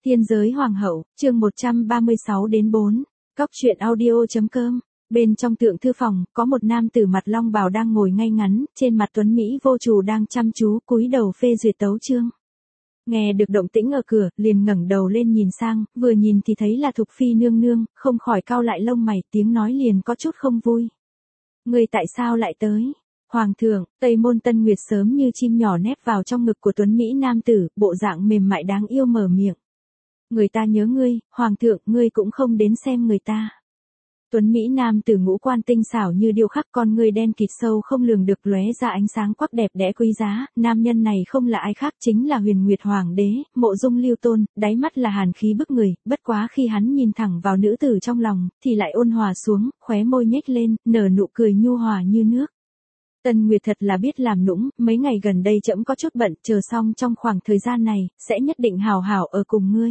Tiên giới hoàng hậu, chương 136 đến 4. Cóc truyện audio.com. Bên trong tượng thư phòng, có một nam tử mặt long bào đang ngồi ngay ngắn, trên mặt tuấn Mỹ vô trù đang chăm chú cúi đầu phê duyệt tấu chương. Nghe được động tĩnh ở cửa, liền ngẩng đầu lên nhìn sang, vừa nhìn thì thấy là Thục Phi nương nương, không khỏi cau lại lông mày, tiếng nói liền có chút không vui. Người tại sao lại tới? Hoàng thượng, Tây Môn Tân Nguyệt sớm như chim nhỏ nép vào trong ngực của tuấn Mỹ nam tử, bộ dạng mềm mại đáng yêu mở miệng. Người ta nhớ ngươi, Hoàng thượng, ngươi cũng không đến xem người ta. Tuấn Mỹ nam tử ngũ quan tinh xảo như điêu khắc, con ngươi đen kịt sâu không lường được lóe ra ánh sáng quắc đẹp đẽ quý giá, nam nhân này không là ai khác chính là Huyền Nguyệt Hoàng đế, Mộ Dung Lưu Tôn, đáy mắt là hàn khí bức người, bất quá khi hắn nhìn thẳng vào nữ tử trong lòng, thì lại ôn hòa xuống, khóe môi nhếch lên, nở nụ cười nhu hòa như nước. Tân Nguyệt thật là biết làm nũng, mấy ngày gần đây trẫm có chút bận, chờ xong trong khoảng thời gian này, sẽ nhất định hào hảo ở cùng ngươi.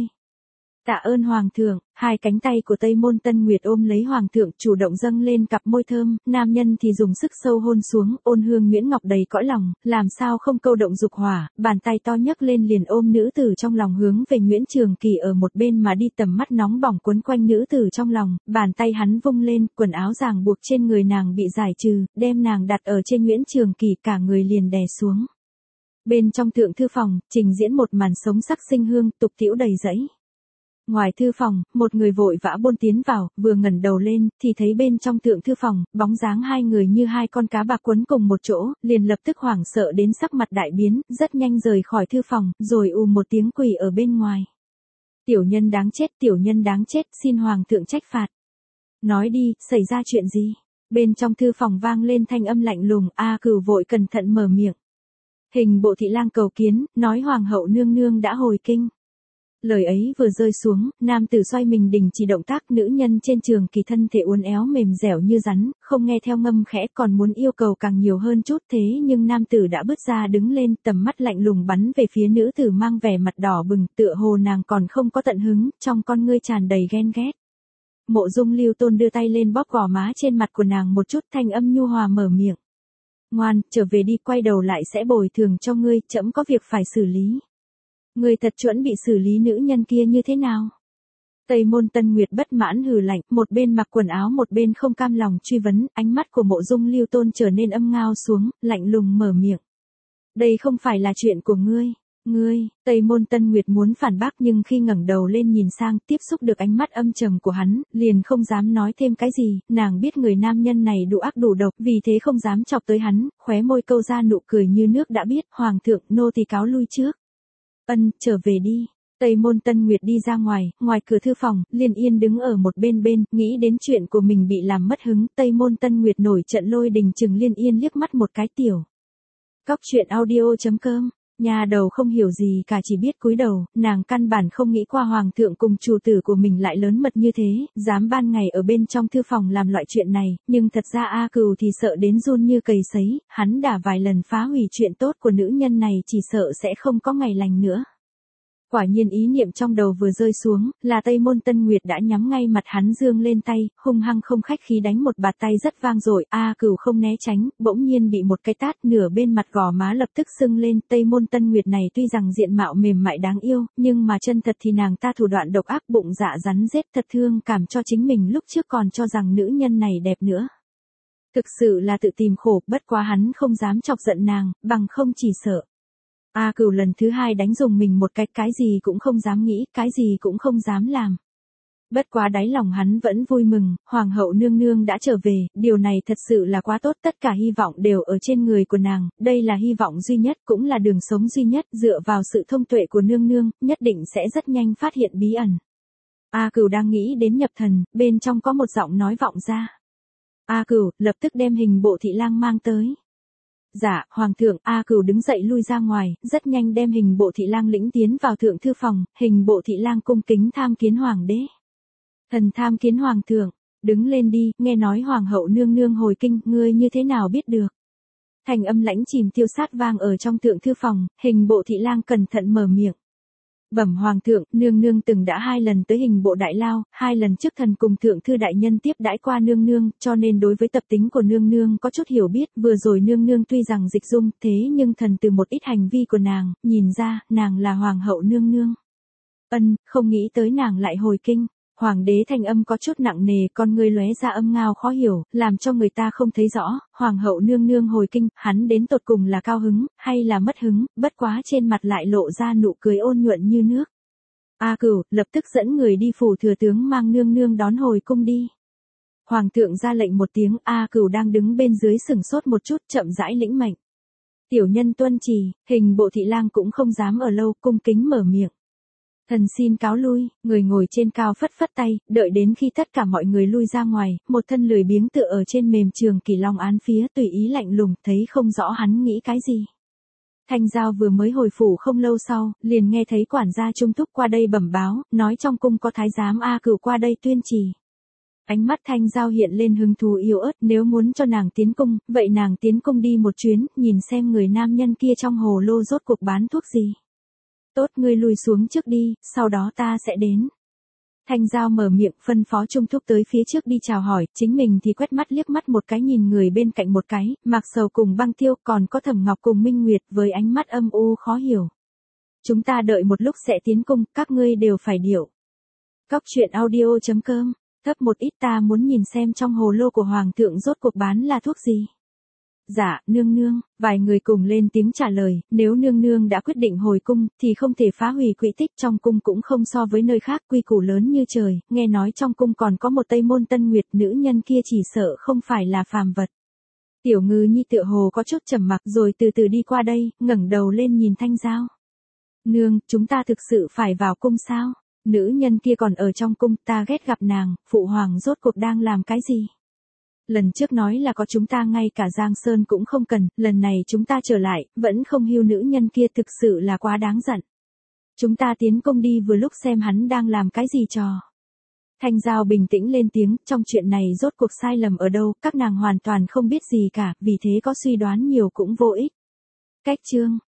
Tạ ơn Hoàng thượng, hai cánh tay của Tây Môn Tân Nguyệt ôm lấy Hoàng thượng chủ động dâng lên cặp môi thơm, nam nhân thì dùng sức sâu hôn xuống, ôn hương nhuyễn ngọc đầy cõi lòng, làm sao không câu động dục hỏa, bàn tay to nhấc lên liền ôm nữ tử trong lòng hướng về Nguyễn Trường Kỳ ở một bên mà đi, tầm mắt nóng bỏng quấn quanh nữ tử trong lòng, bàn tay hắn vung lên, quần áo ràng buộc trên người nàng bị giải trừ, đem nàng đặt ở trên Nguyễn Trường Kỳ, cả người liền đè xuống. Bên trong thượng thư phòng, trình diễn một màn sống sắc sinh hương, tục tĩu đầy rẫy. Ngoài thư phòng, một người vội vã bôn tiến vào, vừa ngẩng đầu lên, thì thấy bên trong thượng thư phòng, bóng dáng hai người như hai con cá bạc quấn cùng một chỗ, liền lập tức hoảng sợ đến sắc mặt đại biến, rất nhanh rời khỏi thư phòng, rồi một tiếng quỳ ở bên ngoài. Tiểu nhân đáng chết, xin Hoàng thượng trách phạt. Nói đi, xảy ra chuyện gì? Bên trong thư phòng vang lên thanh âm lạnh lùng, Cửu vội cẩn thận mở miệng. Hình bộ thị lang cầu kiến, nói Hoàng hậu nương nương đã hồi kinh. Lời ấy vừa rơi xuống, nam tử xoay mình đình chỉ động tác, nữ nhân trên Trường Kỳ thân thể uốn éo mềm dẻo như rắn, không nghe theo ngâm khẽ, còn muốn yêu cầu càng nhiều hơn chút, thế nhưng nam tử đã bước ra đứng lên, tầm mắt lạnh lùng bắn về phía nữ tử mang vẻ mặt đỏ bừng, tựa hồ nàng còn không có tận hứng, trong con ngươi tràn đầy ghen ghét. Mộ Dung Lưu Tôn đưa tay lên bóp gò má trên mặt của nàng một chút, thanh âm nhu hòa mở miệng. Ngoan, trở về đi, quay đầu lại sẽ bồi thường cho ngươi, trẫm có việc phải xử lý. Người thật chuẩn bị xử lý nữ nhân kia như thế nào? Tây Môn Tân Nguyệt bất mãn hừ lạnh, một bên mặc quần áo một bên không cam lòng truy vấn, ánh mắt của Mộ Dung Lưu Tôn trở nên âm ngao xuống, lạnh lùng mở miệng. Đây không phải là chuyện của ngươi. Tây Môn Tân Nguyệt muốn phản bác nhưng khi ngẩng đầu lên nhìn sang, tiếp xúc được ánh mắt âm trầm của hắn, liền không dám nói thêm cái gì, nàng biết người nam nhân này đủ ác đủ độc, vì thế không dám chọc tới hắn, khóe môi câu ra nụ cười như nước đã biết, Hoàng thượng, nô tỳ cáo lui trước. Trở về đi. Tây Môn Tân Nguyệt đi ra ngoài, ngoài cửa thư phòng, Liên Yên đứng ở một bên, nghĩ đến chuyện của mình bị làm mất hứng, Tây Môn Tân Nguyệt nổi trận lôi đình chừng Liên Yên liếc mắt một cái tiểu. Cóc truyện audio.com. Nhà đầu không hiểu gì cả, chỉ biết cúi đầu, nàng căn bản không nghĩ qua Hoàng thượng cùng chủ tử của mình lại lớn mật như thế, dám ban ngày ở bên trong thư phòng làm loại chuyện này, nhưng thật ra Cửu thì sợ đến run như cầy sấy, hắn đã vài lần phá hủy chuyện tốt của nữ nhân này, chỉ sợ sẽ không có ngày lành nữa. Quả nhiên ý niệm trong đầu vừa rơi xuống, là Tây Môn Tân Nguyệt đã nhắm ngay mặt hắn giương lên tay, hung hăng không khách khí đánh một bạt tay rất vang dội, Cửu không né tránh, bỗng nhiên bị một cái tát, nửa bên mặt gò má lập tức sưng lên, Tây Môn Tân Nguyệt này tuy rằng diện mạo mềm mại đáng yêu, nhưng mà chân thật thì nàng ta thủ đoạn độc ác, bụng dạ rắn rết, thật thương cảm cho chính mình lúc trước còn cho rằng nữ nhân này đẹp nữa. Thực sự là tự tìm khổ, bất quá hắn không dám chọc giận nàng, bằng không chỉ sợ. Cửu lần thứ hai đánh dùng mình một cái gì cũng không dám nghĩ, cái gì cũng không dám làm. Bất quá đáy lòng hắn vẫn vui mừng, Hoàng hậu nương nương đã trở về, điều này thật sự là quá tốt, tất cả hy vọng đều ở trên người của nàng, đây là hy vọng duy nhất, cũng là đường sống duy nhất, dựa vào sự thông tuệ của nương nương, nhất định sẽ rất nhanh phát hiện bí ẩn. Cửu đang nghĩ đến nhập thần, bên trong có một giọng nói vọng ra. Cửu, lập tức đem hình bộ thị lang mang tới. Dạ, Hoàng thượng. Cửu đứng dậy lui ra ngoài, rất nhanh đem hình bộ thị lang lĩnh tiến vào thượng thư phòng, hình bộ thị lang cung kính tham kiến Hoàng đế. Thần tham kiến Hoàng thượng, đứng lên đi, nghe nói Hoàng hậu nương nương hồi kinh, ngươi như thế nào biết được? Thành âm lãnh chìm tiêu sát vang ở trong thượng thư phòng, hình bộ thị lang cẩn thận mở miệng. Bẩm Hoàng thượng, nương nương từng đã 2 lần tới hình bộ đại lao, 2 lần trước thần cùng thượng thư đại nhân tiếp đãi qua nương nương, cho nên đối với tập tính của nương nương có chút hiểu biết, vừa rồi nương nương tuy rằng dịch dung, thế nhưng thần từ một ít hành vi của nàng, nhìn ra, nàng là Hoàng hậu nương nương. không nghĩ tới nàng lại hồi kinh. Hoàng đế thanh âm có chút nặng nề, con ngươi lóe ra âm ngao khó hiểu, làm cho người ta không thấy rõ, hoàng hậu nương nương hồi kinh, hắn đến tột cùng là cao hứng, hay là mất hứng, bất quá trên mặt lại lộ ra nụ cười ôn nhuận như nước. A Cửu, lập tức dẫn người đi phủ thừa tướng mang nương nương đón hồi cung đi. Hoàng thượng ra lệnh một tiếng, A Cửu đang đứng bên dưới sửng sốt một chút, chậm rãi lĩnh mệnh. Tiểu nhân tuân chỉ, hình bộ thị lang cũng không dám ở lâu, cung kính mở miệng. Thần xin cáo lui, người ngồi trên cao phất phất tay, đợi đến khi tất cả mọi người lui ra ngoài, một thân lười biếng tựa ở trên mềm trường kỳ long án phía tùy ý lạnh lùng, thấy không rõ hắn nghĩ cái gì. Thanh Giao vừa mới hồi phủ không lâu sau, liền nghe thấy quản gia Trung Thúc qua đây bẩm báo, nói trong cung có thái giám A Cửu qua đây tuyên chỉ. Ánh mắt Thanh Giao hiện lên hứng thú yếu ớt, nếu muốn cho nàng tiến cung, vậy nàng tiến cung đi một chuyến, nhìn xem người nam nhân kia trong hồ lô rốt cuộc bán thuốc gì. Tốt, ngươi lùi xuống trước đi, sau đó ta sẽ đến. Thanh Giao mở miệng phân phó Trung Thúc tới phía trước đi chào hỏi, chính mình thì quét mắt liếc mắt một cái nhìn người bên cạnh một cái, Mạc Sầu cùng Băng Tiêu, còn có Thẩm Ngọc cùng Minh Nguyệt với ánh mắt âm u khó hiểu. Chúng ta đợi một lúc sẽ tiến cung, các ngươi đều phải điệu. Cóc truyện audio.com, thấp một ít, ta muốn nhìn xem trong hồ lô của Hoàng thượng rốt cuộc bán là thuốc gì. Dạ, nương nương, vài người cùng lên tiếng trả lời, nếu nương nương đã quyết định hồi cung, thì không thể phá hủy quỹ tích, trong cung cũng không so với nơi khác, quy củ lớn như trời, nghe nói trong cung còn có một Tây Môn Tân Nguyệt, nữ nhân kia chỉ sợ không phải là phàm vật. Tiểu Ngư Nhi tựa hồ có chút trầm mặc rồi từ từ đi qua đây, ngẩng đầu lên nhìn Thanh Giao. Nương, chúng ta thực sự phải vào cung sao? Nữ nhân kia còn ở trong cung, ta ghét gặp nàng, phụ hoàng rốt cuộc đang làm cái gì? Lần trước nói là có chúng ta ngay cả Giang Sơn cũng không cần, lần này chúng ta trở lại, vẫn không hiu nữ nhân kia, thực sự là quá đáng giận. Chúng ta tiến cung đi vừa lúc xem hắn đang làm cái gì trò. Thanh Giao bình tĩnh lên tiếng, trong chuyện này rốt cuộc sai lầm ở đâu, các nàng hoàn toàn không biết gì cả, vì thế có suy đoán nhiều cũng vô ích. Cách chương